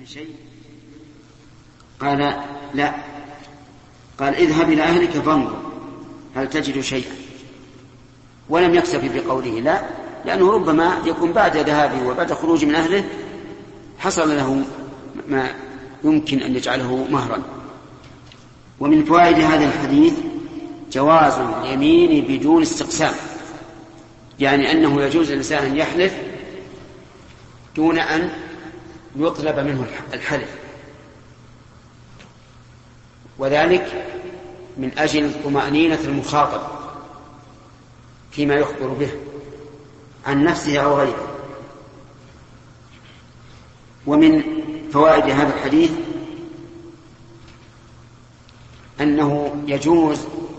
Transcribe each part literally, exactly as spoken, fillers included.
شيء؟ قال لا. قال اذهب إلى أهلك فانظر هل تجد شيئا، ولم يكتفي بقوله لا، لأنه ربما يكون بعد ذهابه وبعد خروج من أهله حصل له ما يمكن أن يجعله مهرا. ومن فوائد هذا الحديث جواز اليمين بدون استقسام، يعني أنه يجوز للإنسان أن يحلف دون أن يطلب منه الحلف، وذلك من أجل طمأنينة المخاطب فيما يخبر به عن نفسه أو غيره. ومن فوائد هذا الحديث أنه يجوز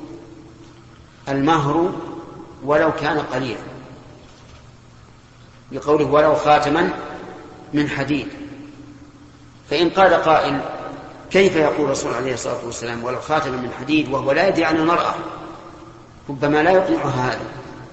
المهر ولو كان قليلا، بقوله ولو خاتما من حديد. فإن قال قائل كيف يقول الرسول عليه الصلاة والسلام ولو خاتما من حديد وهو لا يدري عن المرأة، ربما لا يقنعها هذا.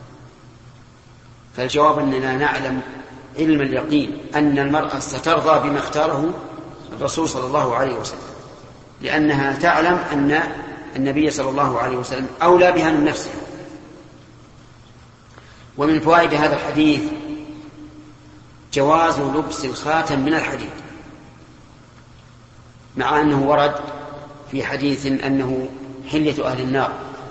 فالجواب أننا نعلم علم اليقين أن المرأة سترضى بما اختاره الرسول صلى الله عليه وسلم، لأنها تعلم أن النبي صلى الله عليه وسلم أولى بها من نفسها. ومن فوائد هذا الحديث جواز لبس الخاتم من الحديد، مع أنه ورد في حديث أنه حلية أهل النار،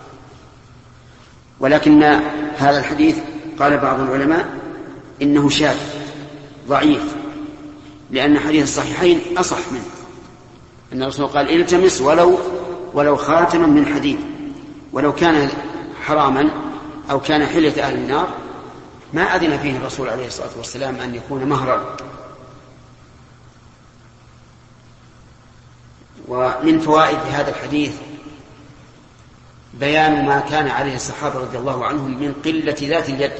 ولكن هذا الحديث قال بعض العلماء إنه شاذ ضعيف، لأن حديث الصحيحين أصح منه، أن الرسول قال التمس ولو ولو خاتما من حديد. ولو كان حراما أو كان حلية أهل النار ما أذن فيه الرسول عليه الصلاة والسلام أن يكون مهرا. ومن فوائد هذا الحديث بيان ما كان عليه الصحابة رضي الله عنهم من قلة ذات اليد،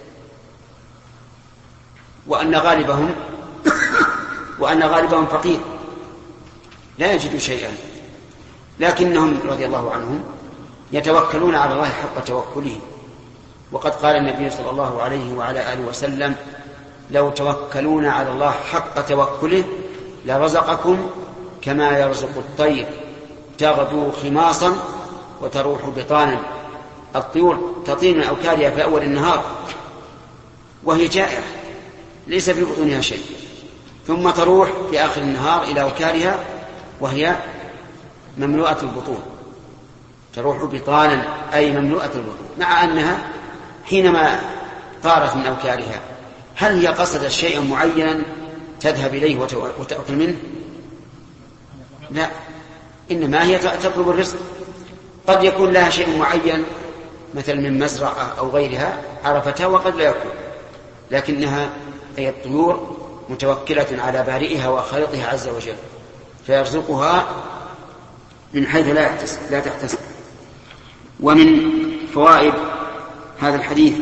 وأن غالبهم وأن غالبهم فقير لا يجد شيئا، لكنهم رضي الله عنهم يتوكلون على الله حق توكله. وقد قال النبي صلى الله عليه وعلى آله وسلم لو توكلون على الله حق توكله لرزقكم كما يرزق الطير تغدو خماصا وتروح بطانا. الطيور تطير من أوكارها في أول النهار وهي جائعة ليس في بطونها شيء، ثم تروح في آخر النهار إلى أوكارها وهي مملوءة البطون، تروح بطانا أي مملوءة البطون، مع أنها حينما طارت من أوكارها هل هي قصدت شيئا معينا تذهب إليه وتأكل منه؟ لا، إنما هي تطلب الرزق. قد يكون لها شيء معين مثل من مزرعة أو غيرها عرفتها وقد لا يكون، لكنها هي الطيور متوكلة على بارئها وخالقها عز وجل، فيرزقها من حيث لا تحتسب. ومن فوائد هذا الحديث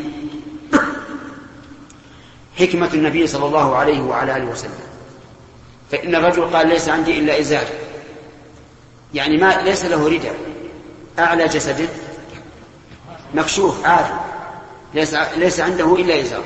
حكمة النبي صلى الله عليه وعلى آله وسلم. فإن الرجل قال ليس عندي إلا إزار، يعني ما ليس له رداء، أعلى جسده مكشوف عادي، ليس, ليس عنده إلا إزار.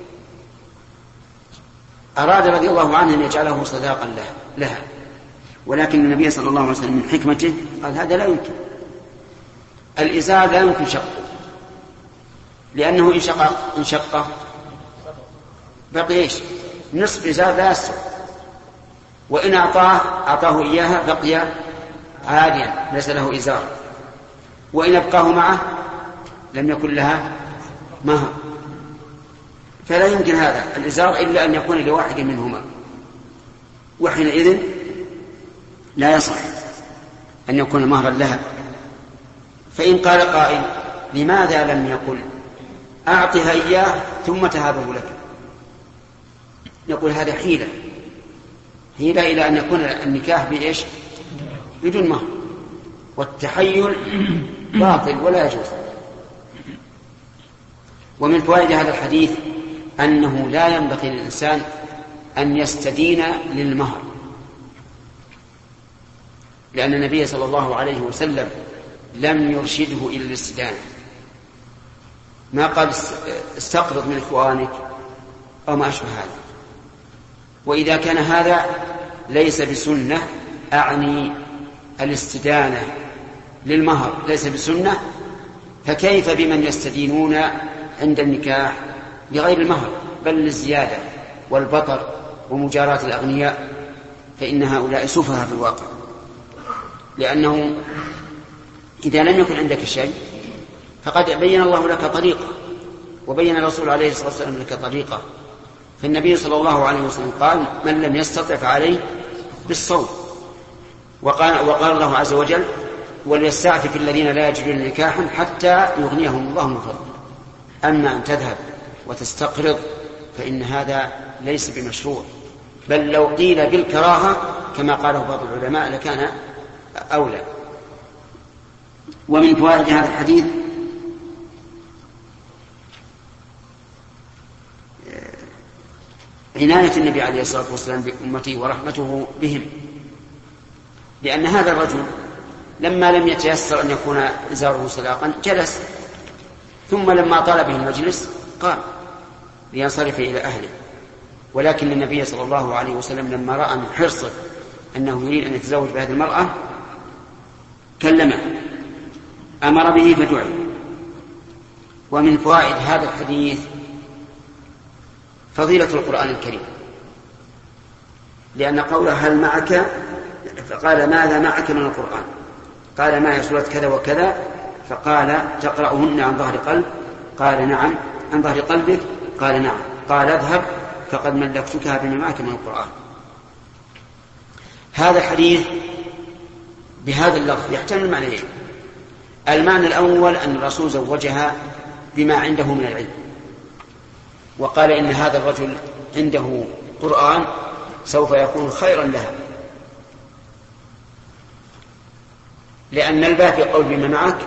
أراد رضي الله عنه أن يجعله صداقا له لها، ولكن النبي صلى الله عليه وسلم من حكمته قال هذا لا يمكن، الإزار لا يمكن شقه، لأنه إن شق إن شقه بقي إيش؟ نصف إزار لا يسر، وإن أعطاه أعطاه إياها بقي عاديا ليس له إزار، وإن أبقاه معه لم يكن لها مهر. فلا يمكن هذا الإزار إلا أن يكون لواحد منهما، وحينئذ لا يصح أن يكون مهرا لها. فإن قال قائل لماذا لم يقل أعطها إياه ثم تهابه لك؟ يقول هذا حيلة حيلة إلى أن يكون النكاح بإيش؟ بدون مهر، والتحيل باطل ولا يجوز. ومن فوائد هذا الحديث أنه لا ينبغي للإنسان أن يستدين للمهر، لأن النبي صلى الله عليه وسلم لم يرشده إلى الاستدانة، ما قال استقرض من إخوانك أو ما أشبه هذا. وإذا كان هذا ليس بسنة، أعني الاستدانة للمهر ليس بسنة، فكيف بمن يستدينون عند النكاح بغير المهر بل للزيادة والبطر ومجاراة الأغنياء؟ فإن هؤلاء سفهاء في الواقع، لأنه إذا لم يكن عندك شيء فقد بين الله لك طريقة، وبين الرسول عليه الصلاة والسلام لك طريقة. فالنبي صلى الله عليه وسلم قال: من لم يستطع فعليه بالصوم. وقال, وقال الله عز وجل: وليستعفف الذين لا يجدون نكاحا حتى يغنيهم الله من فضله. أما أن تذهب وتستقرض فإن هذا ليس بمشروع، بل لو قيل بالكراهة كما قاله بعض العلماء لكان أولى. ومن فوائد هذا الحديث عناية النبي عليه الصلاة والسلام بأمته ورحمته بهم، لأن هذا الرجل لما لم يتيسر أن يكون إزاره سلاقا جلس، ثم لما طال به المجلس قام لينصرف إلى أهله. ولكن النبي صلى الله عليه وسلم لما رأى من حرصه أنه يريد أن يتزوج بهذه المرأة كلمه، أمر به فدعي. ومن فوائد هذا الحديث فضيلة القرآن الكريم، لأن قوله هل معك، فقال ماذا معك من القرآن؟ قال معي سورة كذا وكذا، فقال تقرأهن عن ظهر قلب؟ قال نعم. عن ظهر قلبك؟ قال نعم. قال اذهب فقد ملكتكها بما معك من القرآن. هذا الحديث بهذا اللفظ يحتمل معنيين: المعنى الأول أن الرسول زوجها بما عنده من العلم، وقال إن هذا الرجل عنده قرآن سوف يكون خيرا لها، لأن الباء في قول بما معك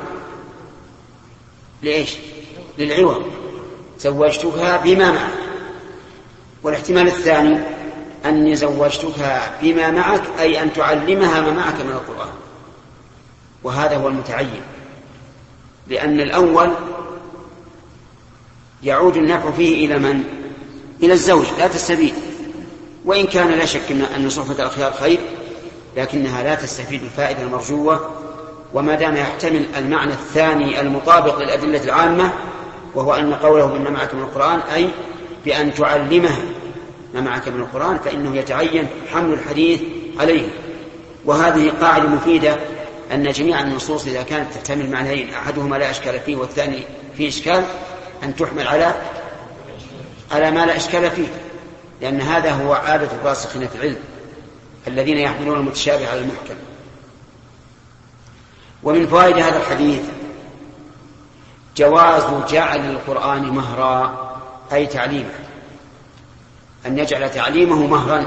لإيش؟ للعوض، زوجتها بما معك. والاحتمال الثاني أني زوجتها بما معك أي أن تعلمها ما معك من القرآن، وهذا هو المتعين، لأن الأول يعود النفع فيه إلى من؟ إلى الزوج لا تستفيد، وإن كان لا شك أن صحبة الأخيار خير، لكنها لا تستفيد الفائدة المرجوة. وما دام يحتمل المعنى الثاني المطابق للأدلة العامة، وهو أن قوله بما معك من القرآن أي بأن تعلمها ما معك من القرآن، فإنه يتعين حمل الحديث عليه. وهذه قاعدة مفيدة، أن جميع النصوص إذا كانت تحتمل معنيين أحدهما لا إشكال فيه والثاني فيه إشكال أن تحمل على على ما لا إشكال فيه، لأن هذا هو عادة الراسخين في العلم الذين يحملون المتشابه على المحكم. ومن فوائد هذا الحديث جواز جعل القرآن مهرا، أي تعليمه، أن يجعل تعليمه مهرا،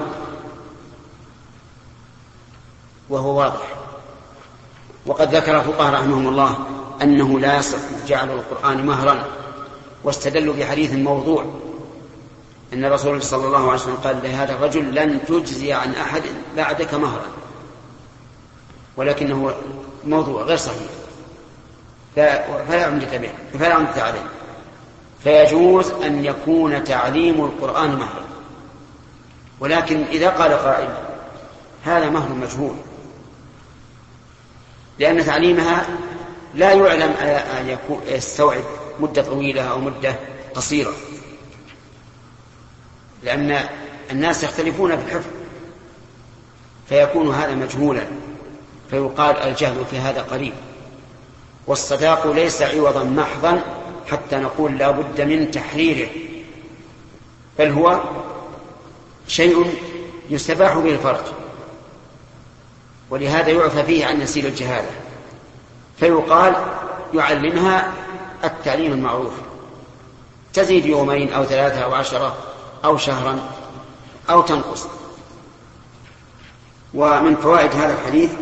وهو واضح. وقد ذكر الفقهاء رحمهم الله أنه لا يصح جعل القرآن مهرا، واستدلوا بحديث موضوع أن الرسول صلى الله عليه وسلم قال لهذا الرجل لن تجزي عن أحد بعدك مهرا، ولكنه موضوع غير صحيح فلا عمدة به فلا عمدة عليه. فيجوز أن يكون تعليم القرآن مهرا، ولكن إذا قال قائل هذا مهر مجهول، لأن تعليمها لا يعلم أن يكون يستوعب مدة طويلة أو مدة قصيرة، لأن الناس يختلفون في الحفظ، فيكون هذا مجهولا، فيقال الجهل في هذا قريب. والصداق ليس عوضا محضا حتى نقول لا بد من تحريره، بل هو شيء يستباح به الفرج، ولهذا يعفى فيه عن نسيل الجهالة، فيقال يعلمها التعليم المعروف، تزيد يومين أو ثلاثة أو عشرة أو شهرا أو تنقص. ومن فوائد هذا الحديث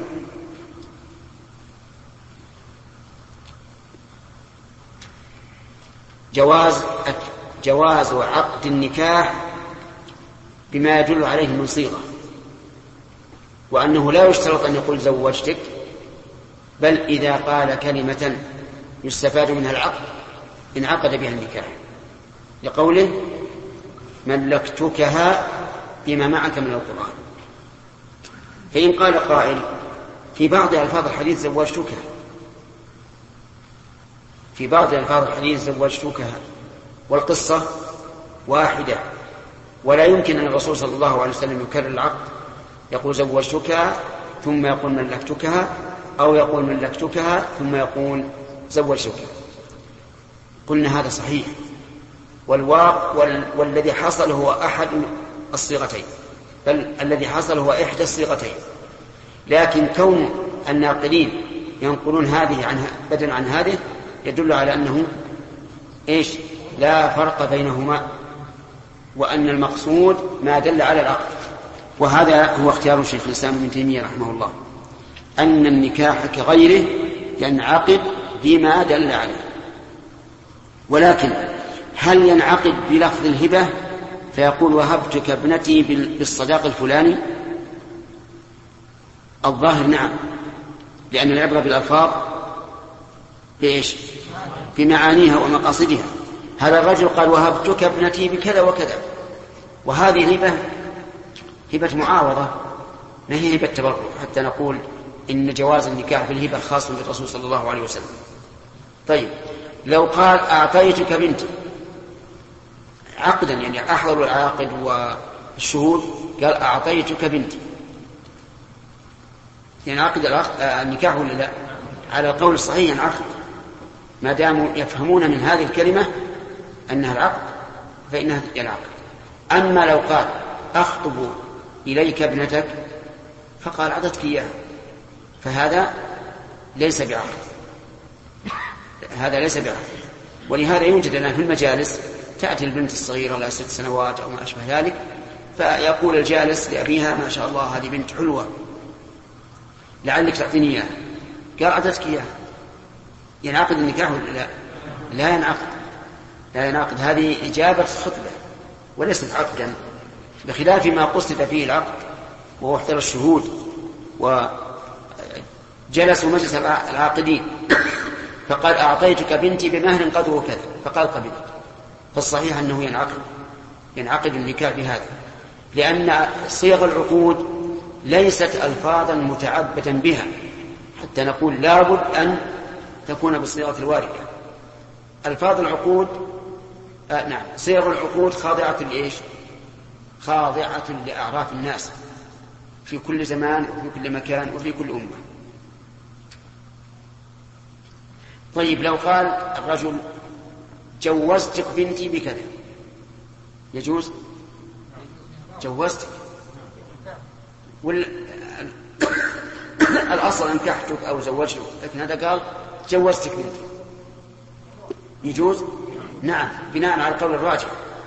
جواز جواز عقد النكاح بما يدل عليه من صيغة، وأنه لا يشترط أن يقول زوجتك، بل إذا قال كلمة يستفاد منها العقد انعقد بها النكاح، لقوله ملكتكها بما معك من القرآن. فإن قال قائل في بعض ألفاظ الحديث زوجتك في بعض ألفاظ الحديث زوجتك والقصة واحدة، ولا يمكن أن الرسول صلى الله عليه وسلم يكرر العقد، يقول زوجتك ثم يقول ملكتكها، أو يقول ملكتكها ثم يقول زوجتك. قلنا هذا صحيح، والواقع وال... والذي حصل هو أحد الصيغتين، بل الذي حصل هو إحدى الصيغتين. لكن كون الناقلين ينقلون هذه عن بدلا عن هذه يدل على أنه إيش؟ لا فرق بينهما، وأن المقصود ما دل على العقد. وهذا هو اختيار شيخ الإسلام ابن تيمية رحمه الله، أن النكاح كغيره ينعقد بما دل عليه. ولكن هل ينعقد بلفظ الهبة فيقول وهبتك ابنتي بالصداق الفلاني؟ الظاهر نعم، لأن العبرة بالألفاظ بإيش؟ بمعانيها ومقاصدها. هذا الرجل قال وهبتك ابنتي بكذا وكذا، وهذه الهبة هبة معاوضة، ما هي هبة تبرع حتى نقول إن جواز النكاح بالهبة خاص بالرسول صلى الله عليه وسلم. طيب لو قال أعطيتك بنتي عقدا، يعني أحضر العاقد والشهود قال أعطيتك بنتي، يعني عقد النكاح ولا لا؟ على القول الصحيح ينعقد ما داموا يفهمون من هذه الكلمة أنها العقد فإنها ينعقد. أما لو قال أخطب إليك ابنتك فقال أعطتك إياها، فهذا ليس بعقد، هذا ليس بعقد. ولهذا يوجد الآن في المجالس تأتي البنت الصغيرة لها ست سنوات أو ما أشبه ذلك، فيقول الجالس لأبيها ما شاء الله هذه بنت حلوة لعلك تعطيني إياها، قال أعطتك إياها، ينعقد النكاح ولا لا؟ لا ينعقد، لا ينعقد. هذه إجابة خطبة وليست عقدا، بخلاف ما قصد فيه العقد وهو احضر الشهود وجلسوا مجلس العاقدين فقال أعطيتك بنتي بمهر قدره كذا فقال قبلت، فالصحيح أنه ينعقد ينعقد النكاح بهذا، لأن صيغ العقود ليست ألفاظا متعبدا بها حتى نقول لابد أن تكون بالصيغة الواردة. ألفاظ العقود آه نعم صيغ العقود خاضعة لإيش؟ خاضعة لأعراف الناس في كل زمان وفي كل مكان وفي كل أمة. طيب لو قال الرجل جوزتك بنتي بكذا يجوز؟ جوزتك وال... الأصل أنكحتك أو زوجتك، لكن هذا قال جوزتك بنتي، يجوز؟ نعم، بناء على القول الراجح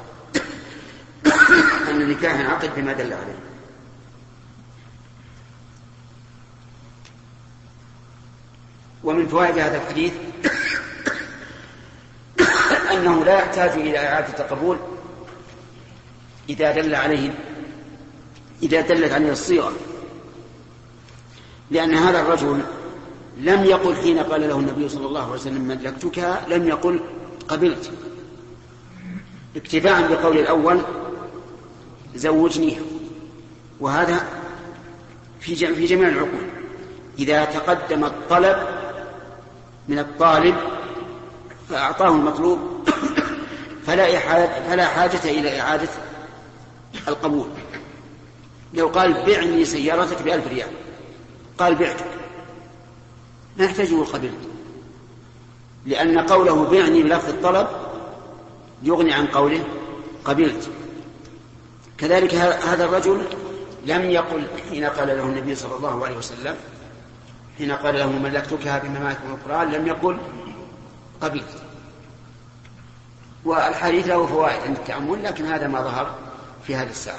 أن النكاح ينعقد بما دل عليه. ومن فوائد هذا الحديث أنه لا يحتاج إلى إعادة القبول إذا دل عليه إذا دلت عليه الصيغة، لأن هذا الرجل لم يقل حين قال له النبي صلى الله عليه وسلم ملكتك لم يقل قبلت، اكتفاء بقول الأول زوجنيها. وهذا في في جميع العقود إذا تقدم الطلب من الطالب فأعطاه المطلوب فلا فلا حاجة إلى إعادة القبول. لو قال بعني سيارتك بألف ريال قال بعتك ما يحتاجه القبول، لأن قوله بعني بلفظ الطلب يغني عن قوله قبلت. كذلك هذا الرجل لم يقل حين قال له النبي صلى الله عليه وسلم حين قال له ملكتكها بما من القرآن لم يقل قبلت. والحديث له فوائد عند التأمل، لكن هذا ما ظهر في هذه الساعة.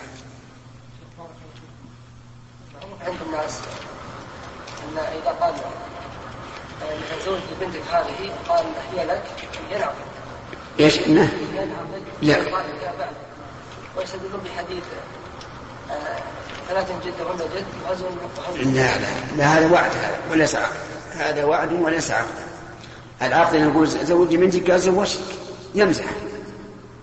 عند الناس أن إذا قال زوج بنتك هذه قال هي لك ينعقد ايش؟ انه لا ويستدلون بحديث ثلاث جد ولا جد وعزم. لا لا لا هذا وعد وليس عقد، هذا وعد وليس عقد. العقد نقول زوجي بنتك قال زوجتك يمزح،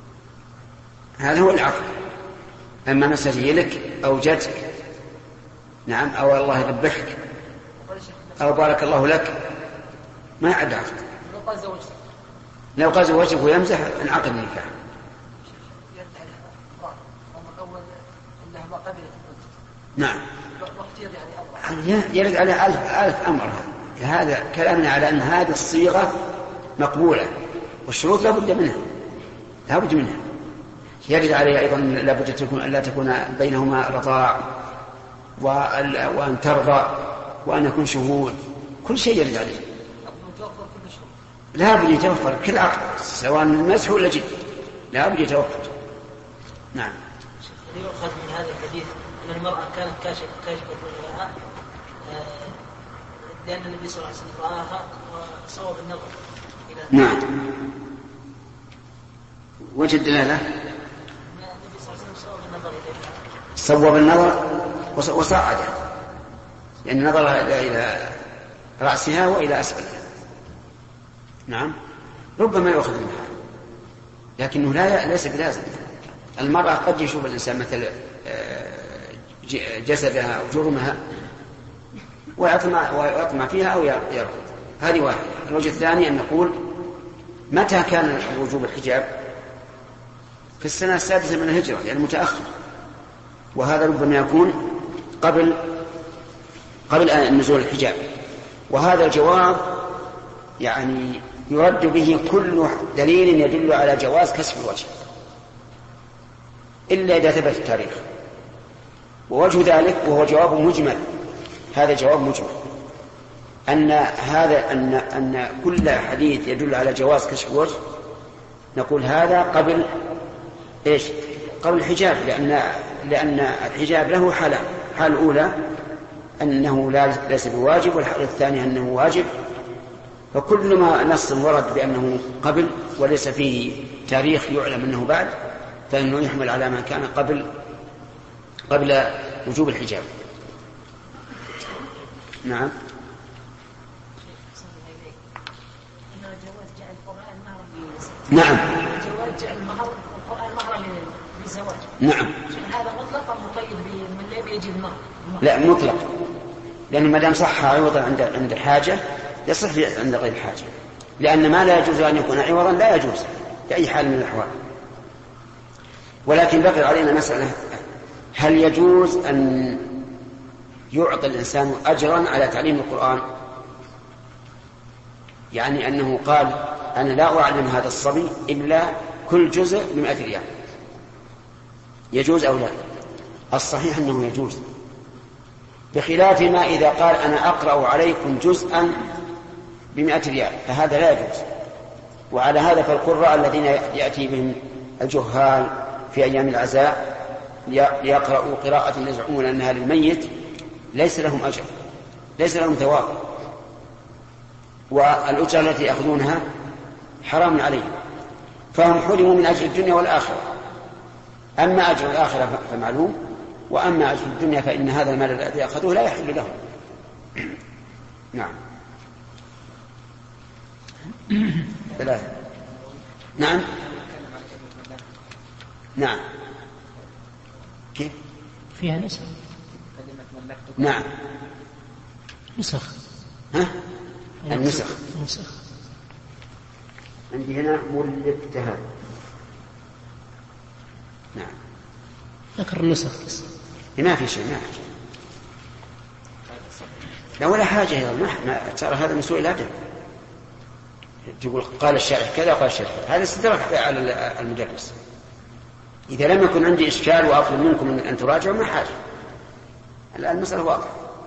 هذا هو العقد. أما مسألة هي لك أو جدك نعم، أو الله يقبحك أو بارك الله لك ما عاد عقد. لو قال زوجتك لو قال زوجتك ويمزح انعقد النكاح. نعم، يرد على ألف, ألف أمر. هذا كلامنا على أن هذه الصيغة مقبولة والشروط لا بد منها لا بد منها. يرد عليه أيضا لا بد تكون ألا تكون بينهما رضاع وأن ترضى وأن يكون شهود، كل شيء يرد عليه. لا بد يتوفر كل عقد سواء المسح ولا جد، لا بد يتوفر. نعم. يؤخذ من هذا الحديث أن المرأة كانت كاشفة كاشفة لها لأن النبي صلى الله عليه وسلم رآها وصوب النظر إلى نعم. وجه الدلالة النبي صلى الله عليه وسلم صوب النظر إليها صوب النظر وصاعدها، لأن نظرها إلى رأسها وإلى أسفلها. نعم، ربما يؤخذ منها لكنه لا ليس بلازم. المرأة قد يشوف الإنسان مثل جسدها أو جرمها ويطمع, ويطمع فيها أو يرفض. هذه واحدة. الوجه الثاني أن نقول متى كان وجوب الحجاب؟ في السنة السادسة من الهجرة، يعني متأخر، وهذا ربما يكون قبل قبل نزول الحجاب. وهذا الجواب يعني يرد به كل دليل يدل على جواز كشف الوجه إلا إذا ثبت التاريخ. ووجه ذلك وهو جواب مجمل، هذا جواب مجمل أن هذا أن أن كل حديث يدل على جواز كشف الوجه نقول هذا قبل إيش؟ قبل الحجاب، لأن لأن الحجاب له حالان: الحالة الأولى أنه لا ليس بواجب، والحالة الثانية أنه واجب. فكل ما نص ورد بأنه قبل وليس فيه تاريخ يعلم أنه بعد فإنه يحمل على ما كان قبل قبل وجوب الحجاب. نعم. نعم. جواز جعل المهر القرآن مهرا للزواج. نعم. هذا مطلق مقيد من لا بيجي المهر؟ لا، مطلق، لأن ما دام صح عوضا عند عند الحاجة يصح عند غير الحاجة، لأن ما لا يجوز أن يكون عوضا لا يجوز بأي حال من الأحوال. ولكن بقي علينا مسألة: هل يجوز أن يعطي الإنسان أجرا على تعليم القرآن؟ يعني أنه قال أنا لا أعلم هذا الصبي إلا كل جزء بمئة ريال، يجوز أو لا؟ الصحيح أنه يجوز، بخلاف ما إذا قال أنا أقرأ عليكم جزءا بمئة ريال، فهذا لا يجوز. وعلى هذا فالقراء الذين يأتي بهم الجهال في أيام العزاء ليقرأوا قراءة يزعمون أنها للميت ليس لهم أجر، ليس لهم ثواب، والأجر التي يأخذونها حرام عليهم، فهم حرموا من أجر الدنيا والآخرة. أما أجر الآخرة فمعلوم، وأما أجر الدنيا فإن هذا المال الذي أخذوه لا يحل لهم. نعم. ثلاثة. نعم. نعم. كيف؟ فيها نسخ. نعم. نسخ. ها؟ النسخ. نسخ. عندي هنا ملكتها. نعم. ذكر النسخ. ما في شيء، ما في شيء. لا ولا حاجة يا ما ترى هذا من سوء الأدب. تقول قال الشارح كذا وقال الشارح كذا، هذا استدراك على المدرس. إذا لم يكن عندي إشكال وأطلب منكم أن تراجعوا ما حاجة، الآن المسألة واضحة.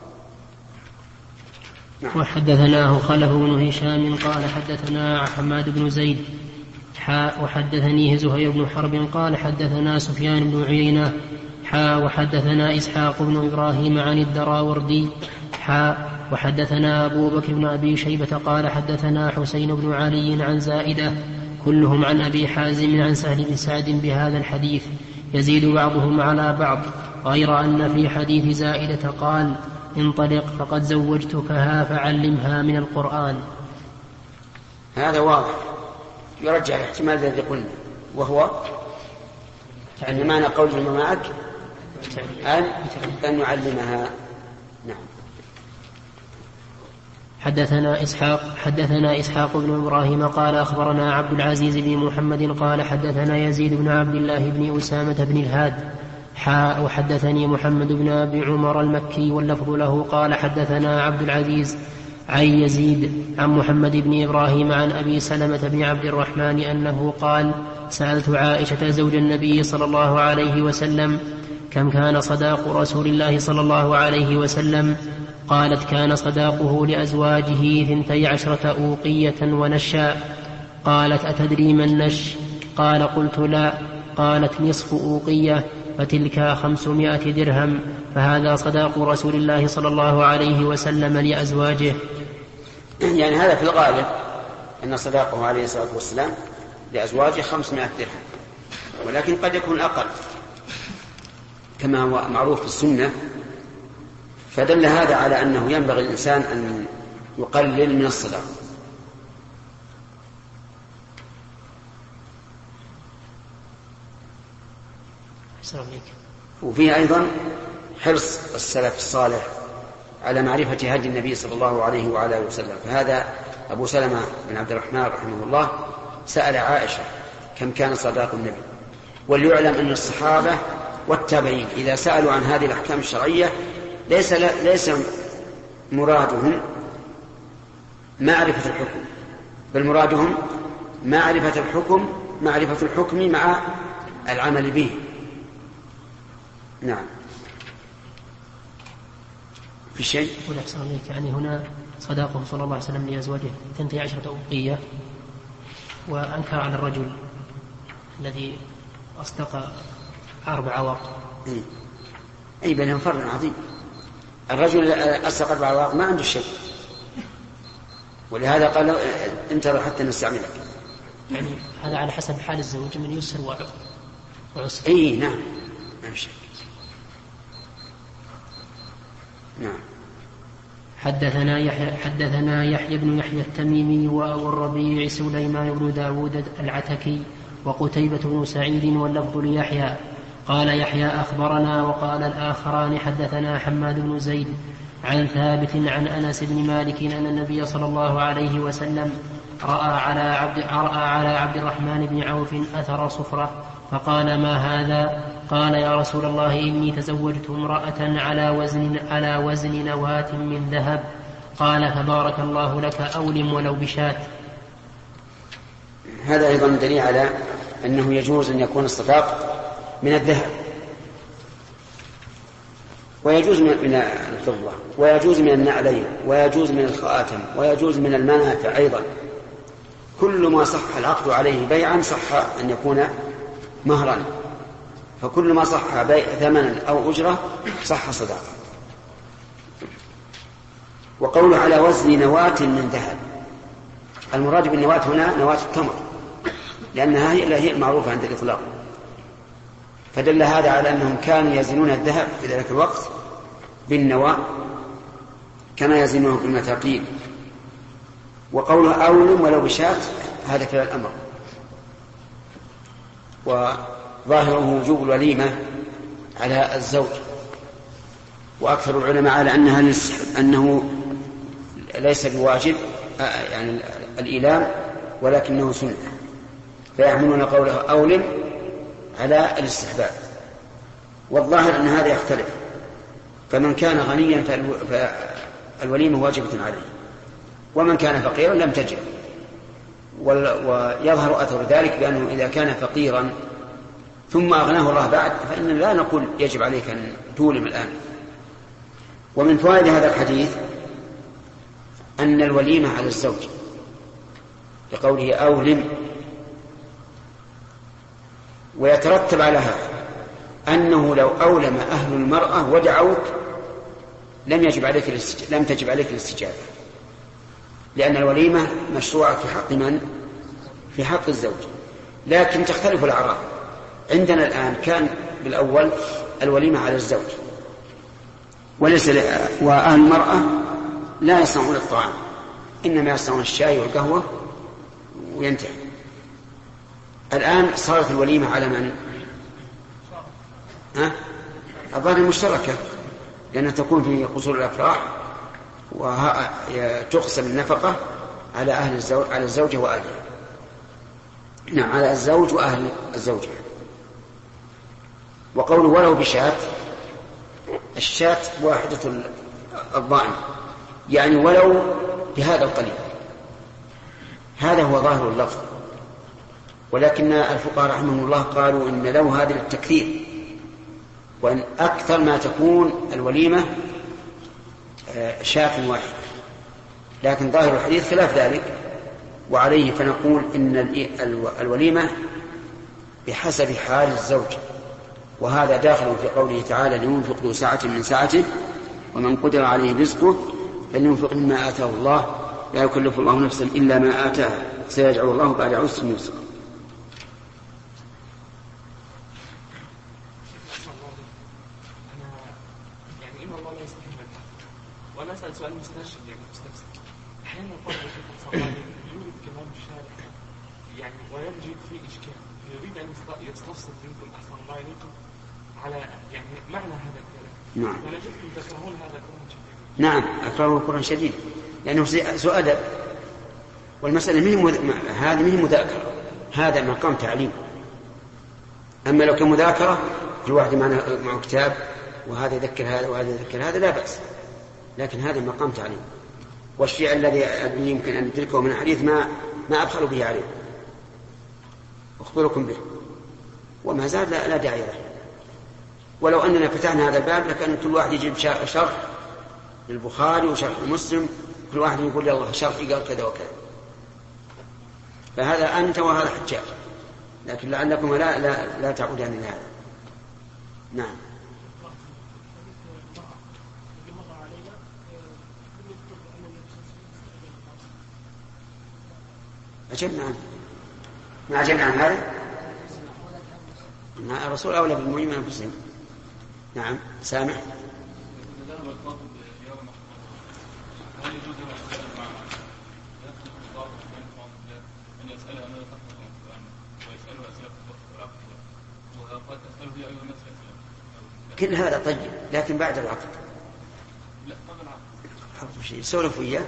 نعم. وحدثناه خلف بن هشام قال حدثنا حماد بن زيد حاء وحدثنيه زهير بن حرب قال حدثنا سفيان بن عيينة حاء وحدثنا إسحاق بن إبراهيم عن الدراوردي حاء وحدثنا أبو بكر بن أبي شيبة قال حدثنا حسين بن علي عن زائدة كلهم عن أبي حازم عن سهل بن سعد بهذا الحديث يزيد بعضهم على بعض، غير أن في حديث زائدة قال انطلق فقد زوجتكها فعلمها من القرآن. هذا واضح يرجع الاحتمال الذي قلنا، وهو أن معنى قوله معك أن أن يعلمها نعم. حدثنا إسحاق حدثنا إسحاق بن إبراهيم قال أخبرنا عبد العزيز بن محمد قال حدثنا يزيد بن عبد الله بن أسامة بن الهاد حاء وحدثني محمد بن أبي عمر المكي واللفظ له قال حدثنا عبد العزيز عن يزيد عن محمد بن إبراهيم عن أبي سلمة بن عبد الرحمن أنه قال سألت عائشة زوج النبي صلى الله عليه وسلم كم كان صداق رسول الله صلى الله عليه وسلم؟ قالت كان صداقه لأزواجه ثنتي عشرة أوقية ونشا. قالت أتدري ما النش؟ قال قلت لا. قالت نصف أوقية فتلك خمسمائة درهم، فهذا صداق رسول الله صلى الله عليه وسلم لأزواجه. يعني هذا في الغالب أن صداقه عليه الصلاة والسلام لأزواجه خمسمائة درهم، ولكن قد يكون أقل كما هو معروف في السنة. فدل هذا على أنه ينبغي الإنسان أن يقلل من الصداق. وفيه أيضا حرص السلف الصالح على معرفة هدي النبي صلى الله عليه وعلى آله وسلم. فهذا أبو سلمة بن عبد الرحمن رحمه الله سأل عائشة كم كان صداق النبي. وليعلم أن الصحابة والتابعين إذا سألوا عن هذه الأحكام الشرعية ليس, ليس مرادهم معرفة الحكم، بل مرادهم معرفة الحكم معرفة الحكم مع العمل به. نعم. في شيء؟ يعني هنا صداقه صلى الله عليه وسلم لأزواجه ثنتي عشرة أوقية، وأنكر على الرجل الذي أصدق أربع أواق. أي بينهم فرق عظيم. الرجل أصدق أربع أواق ما عنده شيء، ولهذا قال انتظر حتى نستعملك. يعني هذا على حسب حال الزوج من يسر وعسر. أي نعم نعم شيء. نعم. حدثنا يحيى حدثنا يحيى بن يحيى التميمي وأبو الربيع سليمان بن داود العتكي وقتيبة بن سعيد واللفظ ليحيى. قال يحيى أخبرنا، وقال الآخران حدثنا حماد بن زيد عن ثابت عن أنس بن مالك أن النبي صلى الله عليه وسلم رأى على عبد, رأى على عبد الرحمن بن عوف أثر صفرة فقال ما هذا؟ قال يا رسول الله إني تزوجت امرأة على وزن, على وزن نواة من ذهب. قال فبارك الله لك أولم ولو بشاة. هذا أيضا دليل على أنه يجوز أن يكون الصداق من الذهب، ويجوز من الفضة، ويجوز من النعلين، ويجوز من الخاتم، ويجوز من المنافع أيضا. كل ما صح العقد عليه بيعا صح أن يكون مهرا، فكل ما صح بيع ثمنا أو أجرة صح صداقة. وقوله على وزن نواة من ذهب، المراد بالنواة هنا نواة التمر، لأنها هي المعروفة عند الإطلاق. فدل هذا على أنهم كانوا يزنون الذهب في ذلك الوقت بالنواة كما يزنونه بالمتاقيل. وقوله أولم ولو بشاة هذا كلا الأمر، وظاهره وجوب الوليمة على الزوج. وأكثر العلماء على أنها أنه ليس بواجب يعني الإيلام، ولكنه سنة، فيحملون قوله أولم على الاستحباب. والظاهر أن هذا يختلف، فمن كان غنيا فالوليمة واجبة عليه، ومن كان فقيرا لم تجب. ويظهر أثر ذلك بأنه إذا كان فقيرا ثم أغناه الله بعد فإننا لا نقول يجب عليك أن تولم الآن. ومن فوائد هذا الحديث أن الوليمة على الزوج لقوله أولم، ويترتب على هذا أنه لو أولم أهل المرأة ودعوك لم يجب عليك الاستج... لم تجب عليك الاستجابة، لأن الوليمة مشروعة في حق من؟ في حق الزوج. لكن تختلف الأعراض. عندنا الآن كان بالأول الوليمة على الزوج، وليس ل... وأهل المرأة لا يصنعون الطعام، إنما يصنعون الشاي والقهوة وينتهي. الآن صارت الوليمة على من؟ ها؟ الظاهر المشتركة، لأنها تكون في قصور الأفراح وتقسم النفقة على أهل الزوج على الزوجة وأهلها. نعم، على الزوج وأهل الزوجة. وقوله ولو بشاة، الشاة واحدة الضأن، يعني ولو بهذا القليل. هذا هو ظاهر اللفظ، ولكن الفقهاء رحمهم الله قالوا إن لو هذا للتكثير، وأن أكثر ما تكون الوليمة شاة واحد، لكن ظاهر الحديث خلاف ذلك، وعليه فنقول إن الوليمة بحسب حال الزوج، وهذا داخل في قوله تعالى لينفق ذو سعة من سعته ومن قدر عليه رزقه فلينفق مما آتاه الله لا يكلف الله نفسا إلا ما آتاها سيجعل الله بعد عسر يسرا. وأنا أسأل سؤال مستشفى يعني مستفسر. أحيانا الفرد الشيخ صلى الله عليه وسلم يورد كلام الشارع يعني ويجد فيه إشكال، يريد أن يستفسر منكم أحسن الله إليكم على يعني معنى هذا الكلام. نعم. ولجدتم تكرهون هذا القرآن شديد. نعم، أكرهه القرآن شديد لأنه سوء أدب، والمسألة مهم هذا مهم مذاكرة، هذا مقام تعليم. أما لو كان مذاكرة كل واحد معه كتاب وهذا يذكر هذا وهذا يذكر هذا لا بأس، لكن هذا مقام تعليم. والشيء الذي يمكن أن ندركه من الحديث ما ما أبخل به عليه، أخبركم به، وما زال لا, لا داعي له. ولو أننا فتحنا هذا الباب لكان كل واحد يجيب شرح للبخاري وشرح مسلم، كل واحد يقول يلا شرحي قال كذا وكذا، فهذا أنت وهذا حجاج، لكن لعلكم لا لا, لا تعودان إلى هذا. نعم. أجبنا عنه، ما أجبنا عن هذا. الرسول أولى بالمؤمنين من أنفسهم. نعم، سامح. كل هذا طيب، لكن بعد العقد. لا سولف وياه.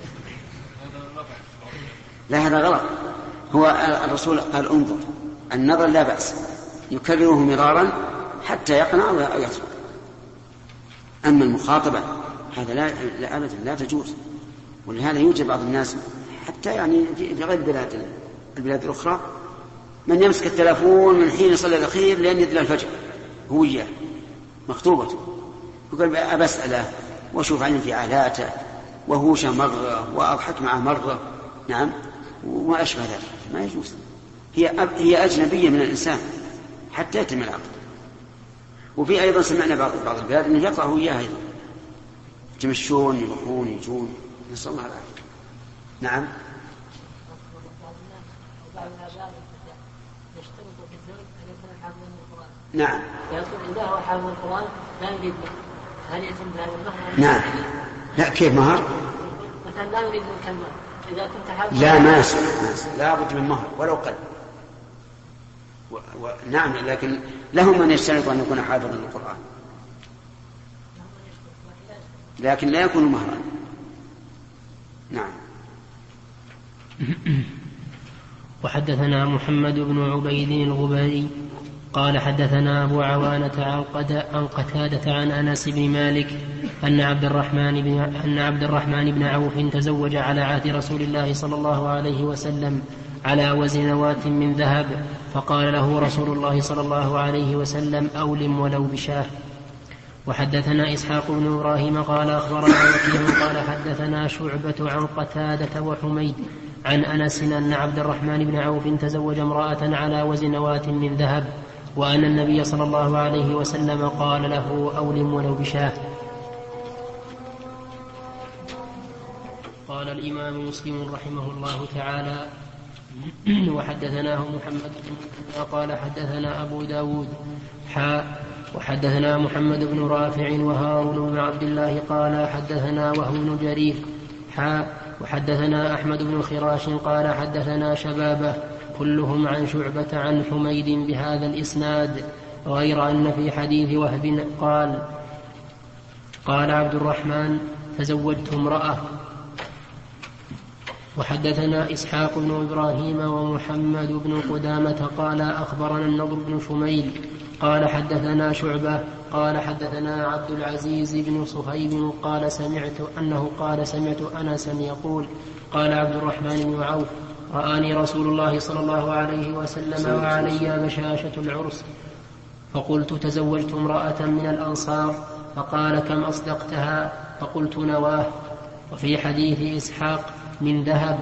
لا هذا غلط. هو الرسول قال انظر، النظر لا بأس، يكرره مرارا حتى يقنع أو يترك. أما المخاطبة هذا لا, لا أبدا لا تجوز. ولهذا يوجد بعض الناس حتى يعني في غير البلاد البلاد الأخرى من يمسك التلفون من حين يصلي الأخير لين يدل الفجر هو إياه مخطوبته، يقول أبسأله وأشوف عن انفعالاته وهوش مرة وأضحك معه مرة. نعم، وما أشبه ذلك ما يجوز. هي هي أجنبية من الإنسان حتى يتم العقد. وفي أيضا سمعنا بعض بعض البلاد أنه يقرأوا إياها أيضا، يتمشون يروحون يجون، نسأل الله العافية. نعم. نعم. يقول إذا هو حافظ القرآن لا يريد هل يتم هذا المهر؟ نعم. لا كيف مهر؟ مثلا لا يريد مكمل إذا كنت حافظ. لا ما يصح، لا بد من مهر ولو قل. و... و... نعم، لكن لهم من يشترط أن يكون حافظا للقرآن، لكن لا يكون مهرا. نعم. وحدثنا محمد بن عبيد الغباري قال حدثنا أبو عوانة عن قتادة عن أنس بن مالك أن عبد الرحمن بن أن عبد الرحمن بن عوف تزوج على عهد رسول الله صلى الله عليه وسلم على وزن نواة من ذهب، فقال له رسول الله صلى الله عليه وسلم أولم ولو بشاه. وحدثنا إسحاق بن إبراهيم قال أخبرنا وكيع قال حدثنا شعبة عن قتادة وحميد عن أنس أن عبد الرحمن بن عوف تزوج امرأة على وزن نواة من ذهب، وأن النبي صلى الله عليه وسلم قال له أولم ولو بشاه. قال الإمام مسلم رحمه الله تعالى وحدثناه محمد بن قال حدثنا أبو داود حاء وحدثنا محمد بن رافع وهارون بن عبد الله قال حدثنا وهو بن جرير حاء وحدثنا أحمد بن خراش قال حدثنا شبابه كلهم عن شعبة عن حميد بهذا الإسناد، غير أن في حديث وهب قال قال عبد الرحمن تزوجت امرأة. وحدثنا إسحاق بن إبراهيم ومحمد بن قدامة قال أخبرنا النضر بن شميل قال حدثنا شعبة قال حدثنا عبد العزيز بن صهيب قال سمعت أنه قال سمعت أنسا يقول قال عبد الرحمن بن عوف رآني رسول الله صلى الله عليه وسلم وعلي بشاشة العرس فقلت تزوجت امرأة من الأنصار فقال كم أصدقتها فقلت نواه. وفي حديث إسحاق من ذهب.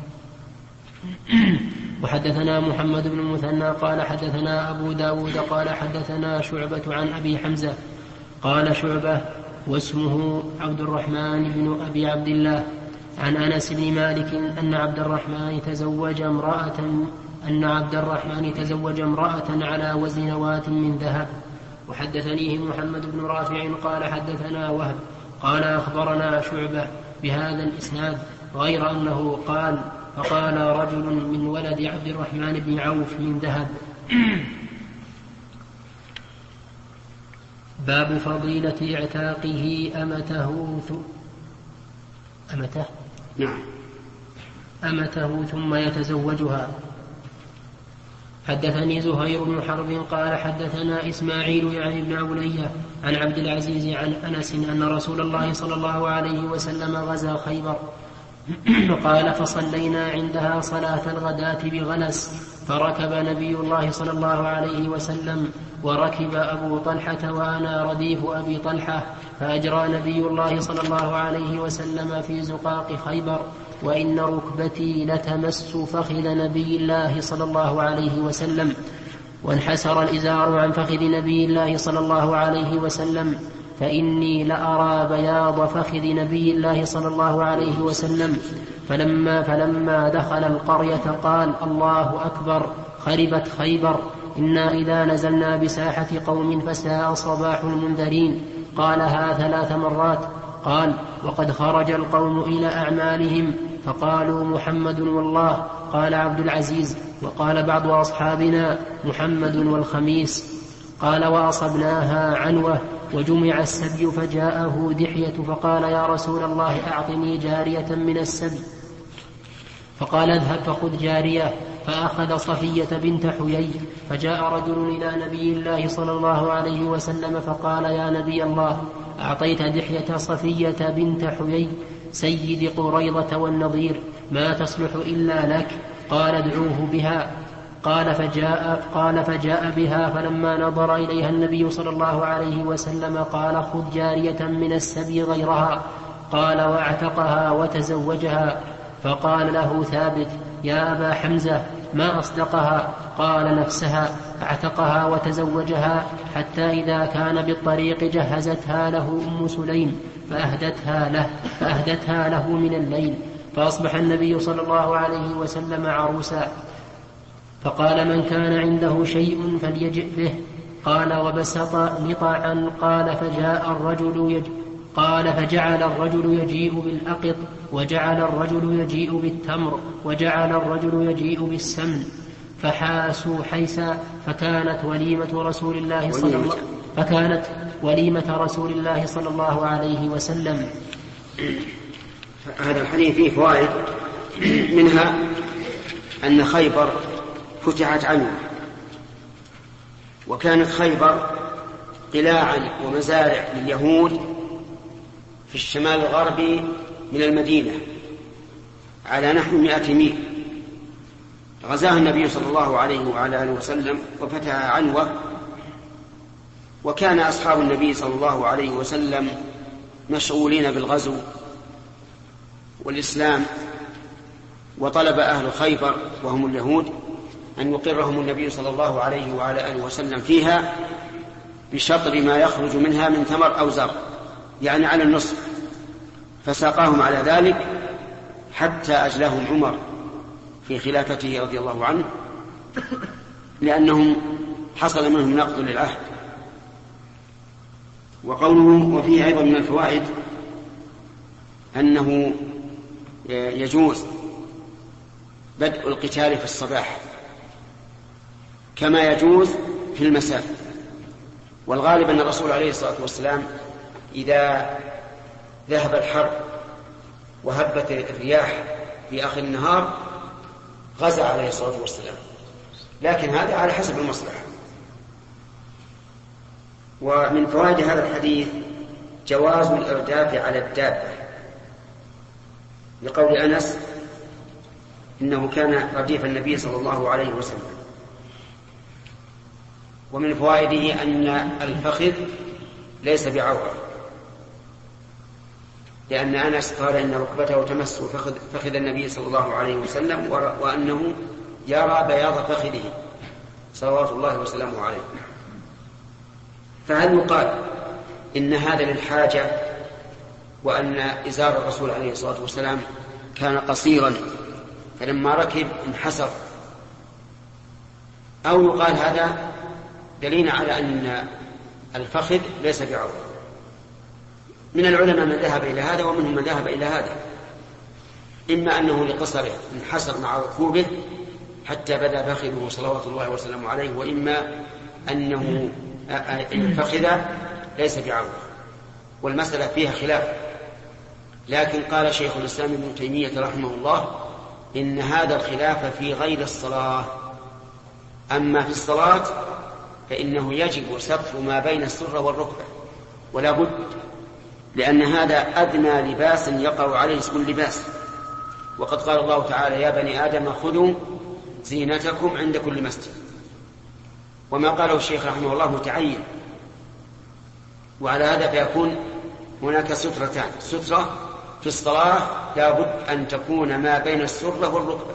وحدثنا محمد بن المثنى قال حدثنا أبو داود قال حدثنا شعبة عن أبي حمزة قال شعبة واسمه عبد الرحمن بن أبي عبد الله عن أنس بن مالك أن عبد الرحمن تزوج امرأة أن عبد الرحمن تزوج امرأة على وزن نواة من ذهب. وحدثنيه محمد بن رافع قال حدثنا وهب قال أخبرنا شعبة بهذا الإسناد غير أنه قال فقال رجل من ولد عبد الرحمن بن عوف من ذهب. باب فضيلة اعتاقه أمته أمته نعم أمته ثم يتزوجها. حدثني زهير بن حرب قال حدثنا إسماعيل يعني بن علية عن عبد العزيز عن أنس أن رسول الله صلى الله عليه وسلم غزا خيبر قال فصلينا عندها صلاة الغداة بغلس فركب نبي الله صلى الله عليه وسلم وركب أبو طلحة وأنا رديف أبي طلحة فأجرى نبي الله صلى الله عليه وسلم في زقاق خيبر وإن ركبتي لتمس فخذ نبي الله صلى الله عليه وسلم وانحسر الإزار عن فخذ نبي الله صلى الله عليه وسلم فإني لأرى بياض فخذ نبي الله صلى الله عليه وسلم. فلما, فلما دخل القرية قال الله أكبر خربت خيبر إنا إذا نزلنا بساحة قوم فساء صباح المنذرين. قالها ثلاث مرات. قال وقد خرج القوم إلى أعمالهم فقالوا محمد والله. قال عبد العزيز وقال بعض أصحابنا محمد والخميس. قال وأصبناها عنوة وجمع السبي فجاءه دحية فقال يا رسول الله أعطني جارية من السبي فقال اذهب فخذ جارية فأخذ صفية بنت حيي. فجاء رجل إلى نبي الله صلى الله عليه وسلم فقال يا نبي الله أعطيت دحية صفية بنت حيي سيد قريضة والنضير ما تصلح إلا لك. قال ادعوه بها. قال فجاء, قال فجاء بها فلما نظر إليها النبي صلى الله عليه وسلم قال خذ جارية من السبي غيرها. قال واعتقها وتزوجها. فقال له ثابت يا أبا حمزة ما أصدقها؟ قال نفسها اعتقها وتزوجها حتى إذا كان بالطريق جهزتها له أم سليم فأهدتها له, فأهدتها له من الليل. فأصبح النبي صلى الله عليه وسلم عروسا. فقال من كان عنده شيء فليجئ به. قال وبسط نطعا. قال فجاء الرجل يج... قال فجعل الرجل يجيء بالأقط وجعل الرجل يجيء بالتمر وجعل الرجل يجيء بالسمن فحاسوا حيسا. فكانت وليمة رسول الله صلى الله فكانت وليمة رسول الله صلى الله عليه وسلم. هذا الحديث فيه فوائد منها أن خيبر فتحت عنه وكانت خيبر قلاعا ومزارع لليهود في الشمال الغربي من المدينة على نحو مئة ميل. غزاها النبي صلى الله عليه وعلى آله وسلم وفتح عنوة. وكان أصحاب النبي صلى الله عليه وسلم مشغولين بالغزو والإسلام وطلب أهل خيبر وهم اليهود أن يقرهم النبي صلى الله عليه وعلى آله وسلم فيها بشطر ما يخرج منها من ثمر أو زرع يعني على النصف. فساقاهم على ذلك حتى أجلاهم عمر في خلافته رضي الله عنه لأنهم حصل منهم نقض للعهد. وقوله وفيه أيضا من الفوائد أنه يجوز بدء القتال في الصباح كما يجوز في المساء. والغالب أن الرسول عليه الصلاة والسلام إذا ذهب الحر وهبت الرياح في آخر النهار غزا عليه الصلاة والسلام، لكن هذا على حسب المصلحة. ومن فوائد هذا الحديث جواز الإرداف على الدابة، لقول أنس إنه كان رديف النبي صلى الله عليه وسلم. ومن فوائده أن الفخذ ليس بعورة، لأن أنس قال إن ركبته تمس فخذ, فخذ النبي صلى الله عليه وسلم، وأنه يرى بياض فخذه صلوات الله وسلامه عليه. فهل يقال إن هذا للحاجة وأن إزار الرسول عليه الصلاة والسلام كان قصيرا فلما ركب انحسر، أو يقال هذا دليل على أن الفخذ ليس بعورة؟ من العلماء من ذهب إلى هذا ومنهم من ذهب إلى هذا، إما أنه لقصره انحسر مع ركوبه حتى بدا فخذه صلوات الله وسلامه عليه، وإما أنه الفخذ ليس بعورة. والمسألة فيها خلاف، لكن قال شيخ الإسلام ابن تيمية رحمه الله إن هذا الخلاف في غير الصلاة، أما في الصلاة فإنه يجب ستر ما بين السرة والركبة ولا بد، لأن هذا أدنى لباس يقع عليه اسم اللباس. وقد قال الله تعالى: يا بني آدم خذوا زينتكم عند كل مسجد. وما قاله الشيخ رحمه الله متعين، وعلى هذا فيكون هناك سترتان: سترة في الصلاة لا بد أن تكون ما بين السرة والركبة،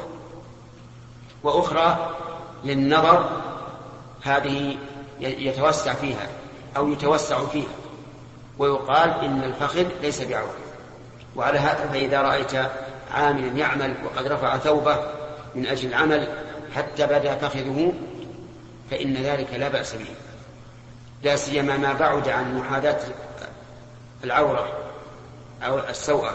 وأخرى للنظر هذه يتوسع فيها أو يتوسع فيها، ويقال إن الفخذ ليس بعورة. وعلى هذا فإذا رأيت عاملا يعمل وقد رفع ثوبه من أجل العمل حتى بدا فخذه فإن ذلك لا بأس به، لا سيما ما بعد عن محاذاة العورة أو السوءة.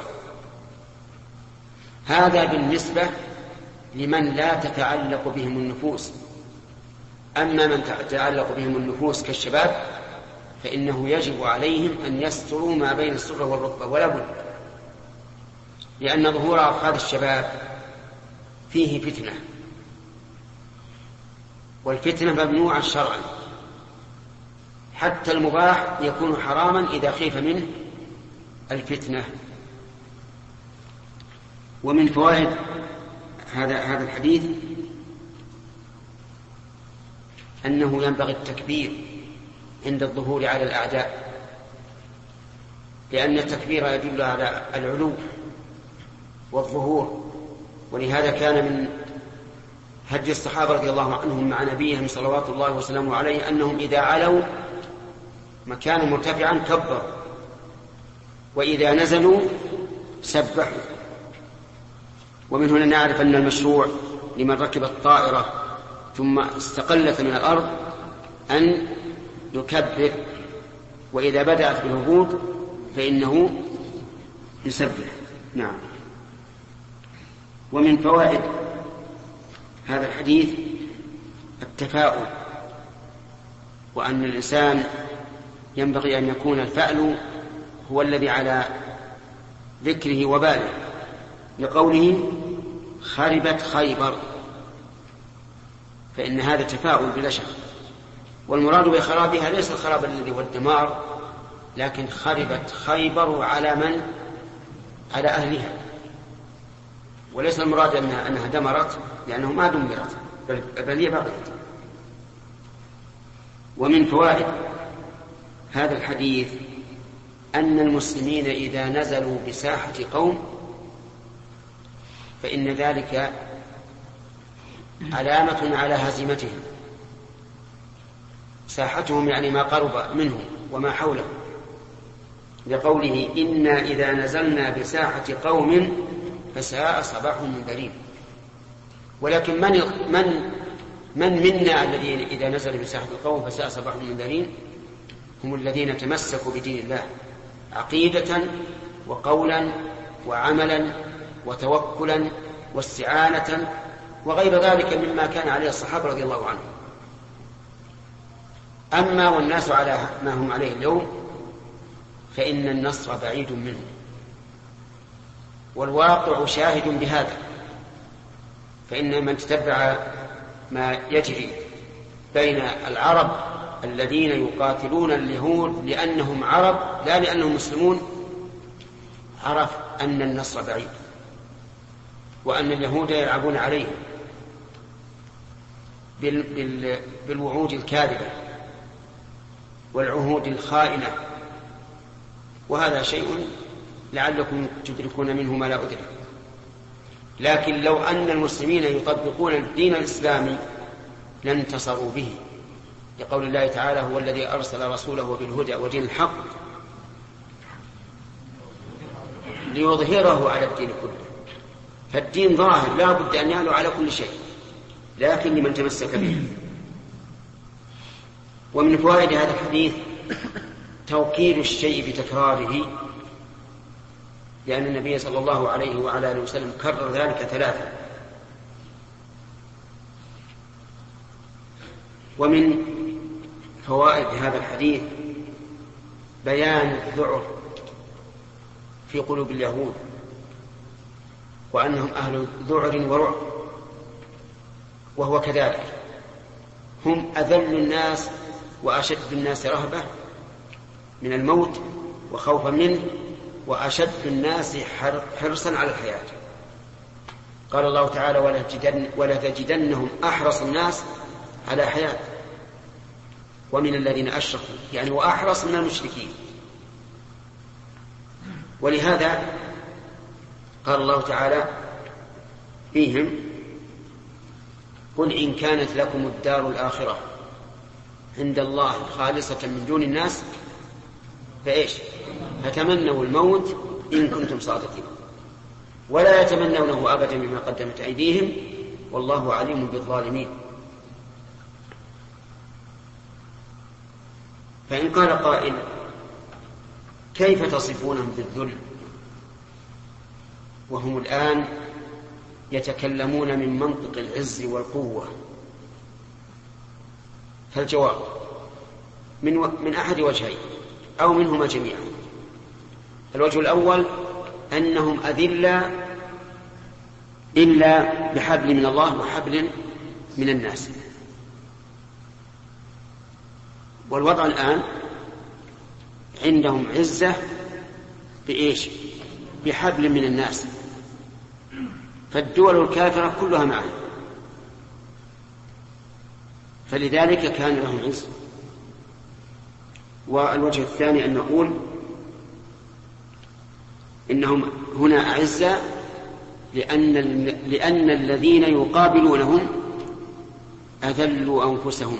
هذا بالنسبة لمن لا تتعلق بهم النفوس. أما من تتعلق بهم النفوس كالشباب فإنه يجب عليهم أن يستروا ما بين السرة والركبة ولا بد، لأن ظهور أفخاذ الشباب فيه فتنة، والفتنة ممنوعة شرعا، حتى المباح يكون حراما إذا خيف منه الفتنة. ومن فوائد هذا هذا الحديث أنه ينبغي التكبير عند الظهور على الأعداء، لأن التكبير يدل على العلو والظهور. ولهذا كان من هدي الصحابة رضي الله عنهم مع نبيهم صلوات الله وسلامه عليه أنهم إذا علوا مكانا مرتفعا كبروا، وإذا نزلوا سبحوا. ومن هنا نعرف أن المشروع لمن ركب الطائرة ثم استقلت من الأرض أن يكبر، وإذا بدأت بالهبوط فإنه يسبح. نعم. ومن فوائد هذا الحديث التفاؤل، وأن الإنسان ينبغي أن يكون الفأل هو الذي على ذكره وباله، لقوله خربت خيبر، فإن هذا تفاؤل بلا شك. والمراد بخرابها ليس الخراب الذي هو الدمار، لكن خربت خيبر على من؟ على أهلها، وليس المراد أنها, أنها دمرت، لأنه ما دمرت بل هي بقيت. ومن فوائد هذا الحديث أن المسلمين إذا نزلوا بساحة قوم فإن ذلك علامة على هزيمتهم. ساحتهم يعني ما قرب منهم وما حولهم، لقوله إنا إذا نزلنا بساحة قوم فساء صباح المنذرين. ولكن من من من منا الذين إذا نزل بساحة القوم فساء صباح المنذرين؟ هم الذين تمسكوا بدين الله عقيدة وقولا وعملا وتوكلا واستعانة وغير ذلك مما كان عليه الصحابة رضي الله عنهم. أما والناس على ما هم عليه اليوم فإن النصر بعيد منه. والواقع شاهد بهذا، فإن من تتبع ما يجري بين العرب الذين يقاتلون اليهود لأنهم عرب لا لأنهم مسلمون عرف أن النصر بعيد، وأن اليهود يلعبون عليهم بالوعود الكاذبة والعهود الخائنة، وهذا شيء لعلكم تدركون منه ما لا أدرك. لكن لو أن المسلمين يطبقون الدين الإسلامي لانتصروا به، لقول الله تعالى: هو الذي أرسل رسوله بالهدى ودين الحق ليظهره على الدين كله. فالدين ظاهر لا بد أن يعلو على كل شيء، لكن لمن تمسك به. ومن فوائد هذا الحديث توكيد الشيء بتكراره، لأن النبي صلى الله عليه وعلى آله وسلم كرر ذلك ثلاثة. ومن فوائد هذا الحديث بيان الذعر في قلوب اليهود، وأنهم أهل ذعر ورعب، وهو كذلك، هم أذل الناس وأشد الناس رهبة من الموت وخوفا منه، وأشد الناس حرصا على الحياة. قال الله تعالى: ولتجدنهم أحرص الناس على حياة ومن الذين أشركوا، يعني وأحرص من المشركين. ولهذا قال الله تعالى فيهم: قل إن كانت لكم الدار الآخرة عند الله خالصة من دون الناس فإيش فتمنوا الموت إن كنتم صادقين ولا يتمنونه أبدا بما قدمت أيديهم والله عليم بالظالمين. فإن قال قائل: كيف تصفونهم بالذل وهم الآن يتكلمون من منطق العز والقوة؟ فالجواب من, و... من أحد وجهين أو منهما جميعا. الوجه الأول أنهم أذلة إلا بحبل من الله وحبل من الناس، والوضع الآن عندهم عزة بإيش؟ بحبل من الناس، فالدول الكافرة كلها معه، فلذلك كان لهم عز. والوجه الثاني أن نقول إنهم هنا أعزة لأن, لأن الذين يقابلونهم أذلوا أنفسهم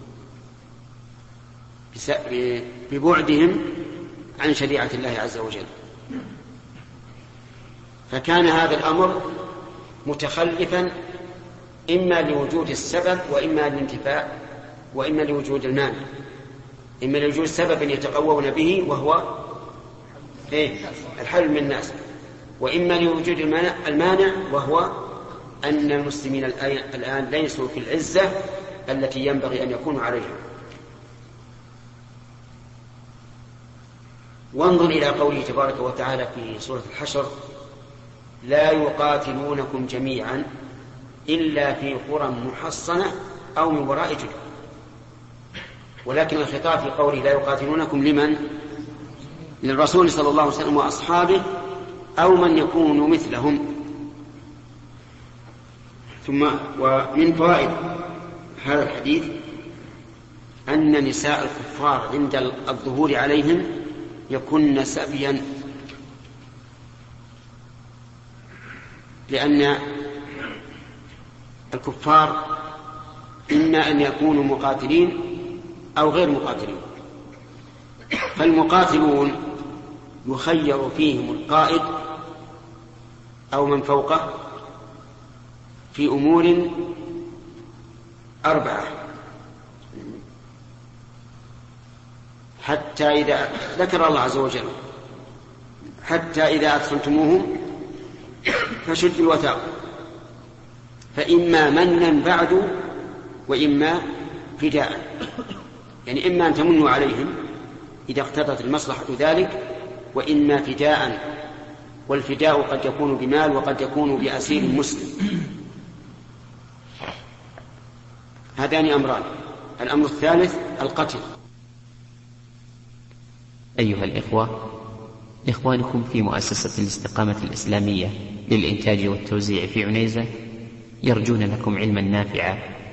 ببعدهم عن شريعة الله عز وجل، فكان هذا الأمر متخلفا إما لوجود السبب وإما للانتفاء وإما لوجود المانع، إما لوجود سبب يتقوون به وهو إيه؟ الحل من الناس، وإما لوجود المانع وهو أن المسلمين الآن ليسوا في العزة التي ينبغي أن يكونوا عليها. وانظر إلى قوله تبارك وتعالى في سورة الحشر: لا يقاتلونكم جميعا إلا في قرى محصنة أو من وراء جدر. ولكن الخطاب في قوله لا يقاتلونكم لمن؟ للرسول صلى الله عليه وسلم وأصحابه أو من يكون مثلهم. ثم ومن فوائد هذا الحديث أن نساء الكفار عند الظهور عليهم يكن سبيا، لأن الكفار إما أن يكونوا مقاتلين أو غير مقاتلين، فالمقاتلون يخير فيهم القائد أو من فوقه في أمور أربعة، حتى إذا ذكر الله عز وجل: حتى إذا أثخنتموهم فشدوا الوثاق فإما منا بعد وإما فداء، يعني إما أن تمنوا عليهم إذا اقتضت المصلحة ذلك، وإما فداء، والفداء قد يكون بمال وقد يكون بأسير مسلم. هذان أمران. الأمر الثالث القتل. أيها الإخوة، إخوانكم في مؤسسة الاستقامة الإسلامية للإنتاج والتوزيع في عنيزة يرجون لكم علما نافعا